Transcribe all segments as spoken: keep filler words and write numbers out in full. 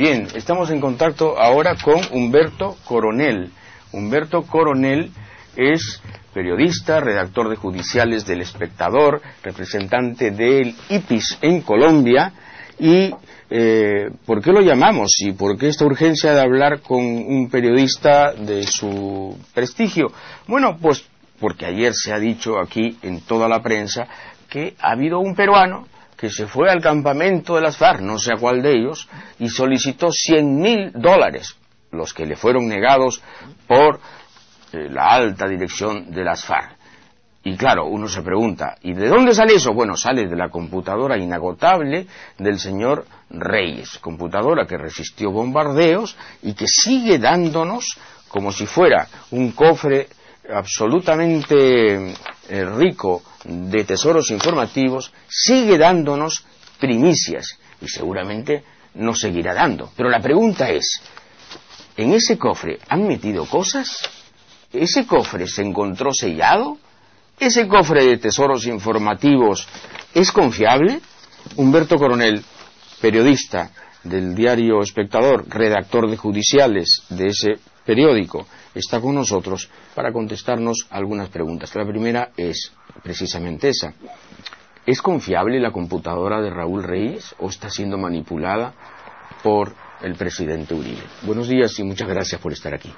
Bien, estamos en contacto ahora con Humberto Coronel. Humberto Coronel es periodista, redactor de judiciales del Espectador, representante del I P I S en Colombia. Y eh, ¿por qué lo llamamos? ¿Y por qué esta urgencia de hablar con un periodista de su prestigio? Bueno, pues porque ayer se ha dicho aquí en toda la prensa que ha habido un peruano que se fue al campamento de las FARC, no sé a cuál de ellos, y solicitó cien mil dólares, los que le fueron negados por eh, la alta dirección de las FARC. Y claro, uno se pregunta, ¿y de dónde sale eso? Bueno, sale de la computadora inagotable del señor Reyes, computadora que resistió bombardeos y que sigue dándonos, como si fuera un cofre absolutamente eh, rico de tesoros informativos, sigue dándonos primicias y seguramente nos seguirá dando. Pero la pregunta es, ¿en ese cofre han metido cosas? ¿Ese cofre se encontró sellado? ¿Ese cofre de tesoros informativos es confiable? Humberto Coronel, periodista del diario Espectador, redactor de judiciales de ese periódico, está con nosotros para contestarnos algunas preguntas. La primera es precisamente esa. ¿Es confiable la computadora de Raúl Reyes o está siendo manipulada por el presidente Uribe? Buenos días y muchas gracias por estar aquí.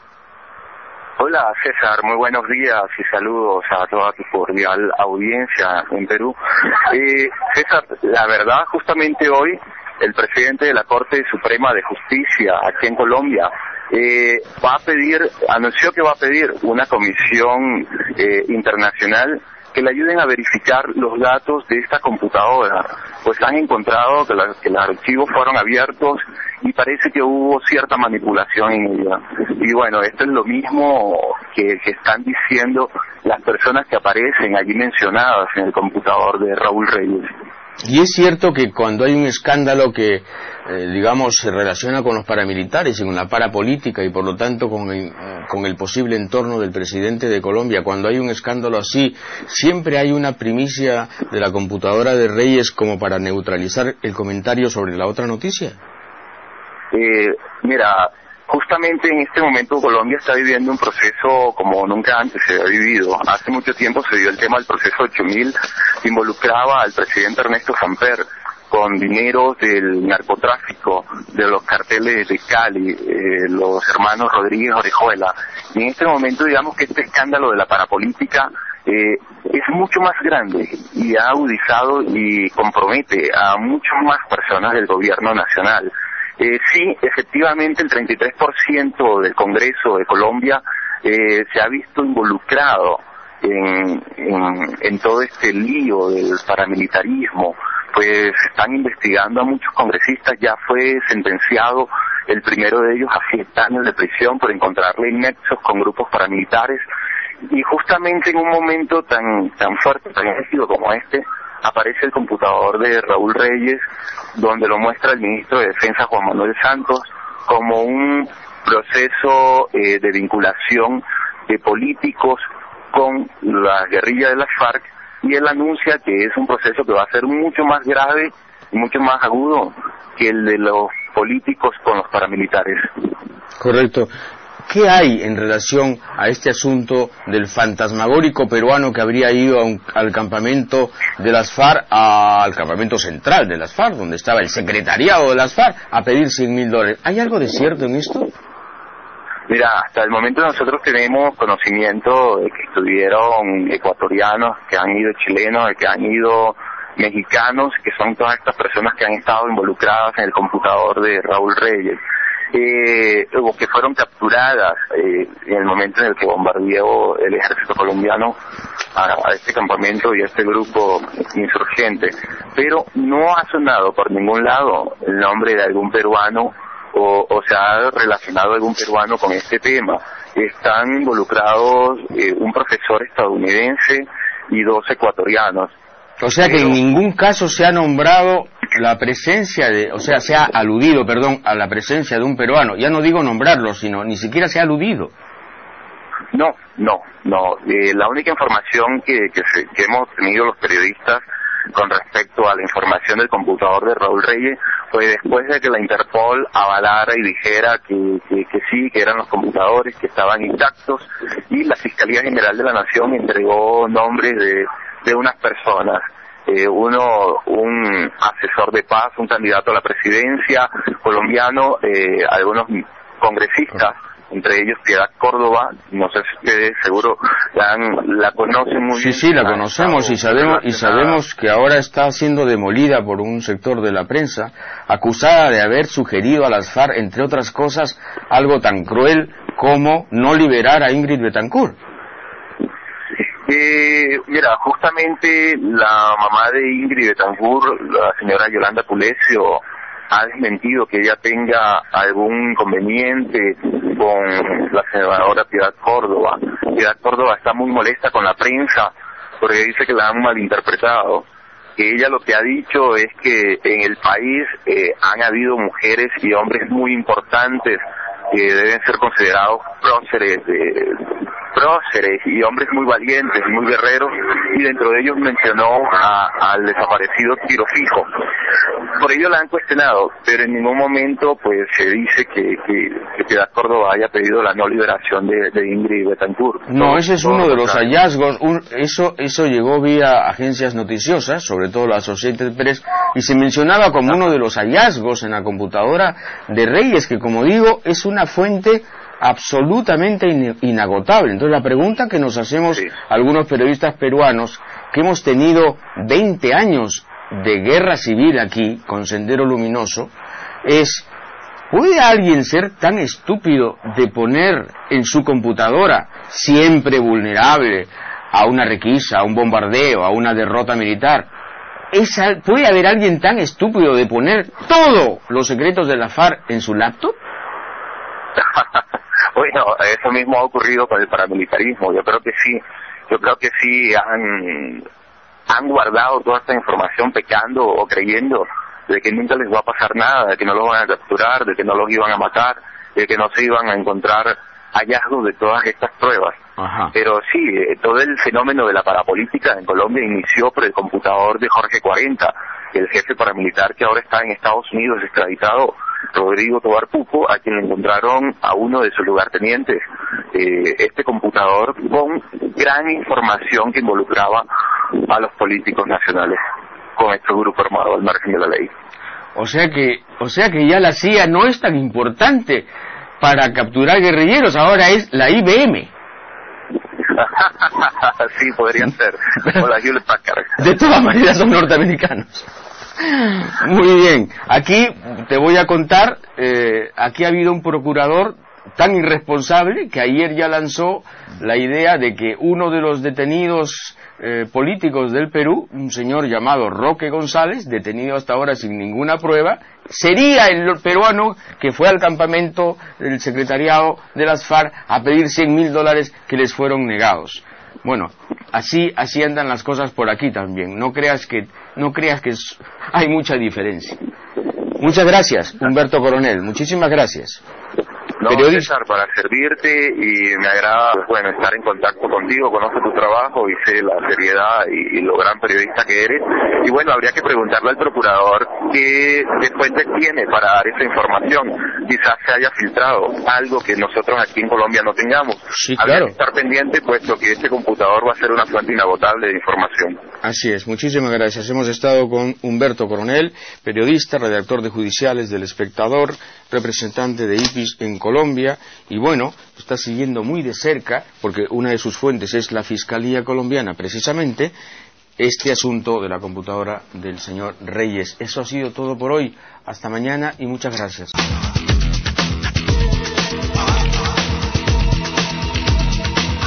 Hola César, muy buenos días y saludos a toda tu cordial audiencia en Perú. Eh, César, la verdad, justamente hoy el presidente de la Corte Suprema de Justicia aquí en Colombia eh, va a pedir, anunció que va a pedir una comisión eh, internacional que le ayuden a verificar los datos de esta computadora, pues han encontrado que, la, que los archivos fueron abiertos y parece que hubo cierta manipulación en ella. Y bueno, esto es lo mismo que, que están diciendo las personas que aparecen allí mencionadas en el computador de Raúl Reyes. Y es cierto que cuando hay un escándalo que, eh, digamos, se relaciona con los paramilitares y con la parapolítica y por lo tanto con el, con el posible entorno del presidente de Colombia, cuando hay un escándalo así, siempre hay una primicia de la computadora de Reyes como para neutralizar el comentario sobre la otra noticia. Eh, mira, justamente en este momento Colombia está viviendo un proceso como nunca antes se había vivido. Hace mucho tiempo se dio el tema del proceso ocho mil, que involucraba al presidente Ernesto Samper con dineros del narcotráfico, de los carteles de Cali, eh, los hermanos Rodríguez Orejuela. Y en este momento digamos que este escándalo de la parapolítica eh, es mucho más grande y ha agudizado y compromete a muchas más personas del gobierno nacional. Eh, sí, efectivamente el treinta y tres por ciento del Congreso de Colombia eh, se ha visto involucrado en, en, en todo este lío del paramilitarismo, pues están investigando a muchos congresistas. Ya fue sentenciado el primero de ellos a siete años de prisión por encontrarle nexos con grupos paramilitares, y justamente en un momento tan, tan fuerte, tan éxito como este, aparece el computador de Raúl Reyes, donde lo muestra el ministro de Defensa Juan Manuel Santos como un proceso eh, de vinculación de políticos con la guerrilla de las FARC, y él anuncia que es un proceso que va a ser mucho más grave y mucho más agudo que el de los políticos con los paramilitares. Correcto. ¿Qué hay en relación a este asunto del fantasmagórico peruano que habría ido a un, al campamento de las FARC, a, al campamento central de las FARC, donde estaba el secretariado de las FARC, a pedir cien mil dólares? ¿Hay algo de cierto en esto? Mira, hasta el momento nosotros tenemos conocimiento de que estuvieron ecuatorianos, que han ido chilenos, de que han ido mexicanos, que son todas estas personas que han estado involucradas en el computador de Raúl Reyes. Eh, o que fueron capturadas eh, en el momento en el que bombardeó el ejército colombiano a, a este campamento y a este grupo insurgente, pero no ha sonado por ningún lado el nombre de algún peruano o, o se ha relacionado algún peruano con este tema. Están involucrados eh, un profesor estadounidense y dos ecuatorianos. O sea que en ningún caso se ha nombrado la presencia de, o sea, se ha aludido, perdón, a la presencia de un peruano. Ya no digo nombrarlo, sino ni siquiera se ha aludido. No, no, no. Eh, la única información que, que, se, que hemos tenido los periodistas con respecto a la información del computador de Raúl Reyes fue después de que la Interpol avalara y dijera que, que, que sí, que eran los computadores, que estaban intactos, y la Fiscalía General de la Nación entregó nombres de, de unas personas. Eh, uno, un asesor de paz, un candidato a la presidencia colombiano, eh, algunos congresistas, entre ellos Piedad Córdoba, no sé si ustedes seguro la, han, la conocen muy sí, bien. Sí, sí, la conocemos y sabemos, y sabemos que ahora está siendo demolida por un sector de la prensa, acusada de haber sugerido a las FARC, entre otras cosas, algo tan cruel como no liberar a Ingrid Betancourt. Eh, mira, justamente la mamá de Ingrid Betancourt, la señora Yolanda Pulesio, ha desmentido que ella tenga algún inconveniente con la senadora Piedad Córdoba. Piedad Córdoba está muy molesta con la prensa porque dice que la han malinterpretado. Que ella lo que ha dicho es que en el país eh, han habido mujeres y hombres muy importantes que deben ser considerados próceres, eh, próceres y hombres muy valientes, muy guerreros, y dentro de ellos mencionó a, al desaparecido Tiro Fijo. Por ello la han cuestionado, pero en ningún momento pues se dice que, que, que Piedad Córdoba haya pedido la no liberación de, de Ingrid Betancourt. No, todo, ese es uno de los hallazgos, un, eso, eso llegó vía agencias noticiosas, sobre todo la Associated Press, y se mencionaba como uno de los hallazgos en la computadora de Reyes, que como digo, es una fuente absolutamente in, inagotable. Entonces la pregunta que nos hacemos sí. algunos periodistas peruanos, que hemos tenido veinte años de guerra civil aquí, con Sendero Luminoso, es, ¿puede alguien ser tan estúpido de poner en su computadora, siempre vulnerable a una requisa, a un bombardeo, a una derrota militar, ¿es, ¿puede haber alguien tan estúpido de poner todos los secretos de la FARC en su laptop? Bueno, eso mismo ha ocurrido con el paramilitarismo. Yo creo que sí, yo creo que sí han, han guardado toda esta información pecando o creyendo de que nunca les va a pasar nada, de que no los van a capturar, de que no los iban a matar, de que no se iban a encontrar hallazgos de todas estas pruebas. Ajá. Pero sí, eh, todo el fenómeno de la parapolítica en Colombia inició por el computador de Jorge cuarenta, el jefe paramilitar que ahora está en Estados Unidos extraditado, Rodrigo Tobar Pupo, a quien le encontraron a uno de sus lugartenientes eh, este computador con gran información que involucraba a los políticos nacionales con este grupo armado al margen de la ley. O sea que, o sea que ya la C I A no es tan importante para capturar guerrilleros, ahora es la I B M. Sí, podrían ser, o la Hewlett Packard. De todas maneras son norteamericanos. Muy bien, aquí te voy a contar, eh, aquí ha habido un procurador tan irresponsable que ayer ya lanzó la idea de que uno de los detenidos eh, políticos del Perú, un señor llamado Roque González, detenido hasta ahora sin ninguna prueba, sería el peruano que fue al campamento del secretariado de las FARC a pedir cien mil dólares que les fueron negados. Bueno, así así andan las cosas por aquí también. No creas que no creas que es, hay mucha diferencia. Muchas gracias, Humberto Coronel. Muchísimas gracias. No, César, para servirte, y me agrada, bueno, estar en contacto contigo, conozco tu trabajo y sé la seriedad y, y lo gran periodista que eres. Y bueno, habría que preguntarle al procurador qué, qué fuentes tiene para dar esa información. Quizás se haya filtrado algo que nosotros aquí en Colombia no tengamos. Sí, habría claro. que estar pendiente, puesto que este computador va a ser una fuente inagotable de información. Así es, muchísimas gracias. Hemos estado con Humberto Coronel, periodista, redactor de Judiciales del Espectador, representante de I P I S en Colombia, y bueno, está siguiendo muy de cerca, porque una de sus fuentes es la Fiscalía colombiana, precisamente, este asunto de la computadora del señor Reyes. Eso ha sido todo por hoy. Hasta mañana y muchas gracias.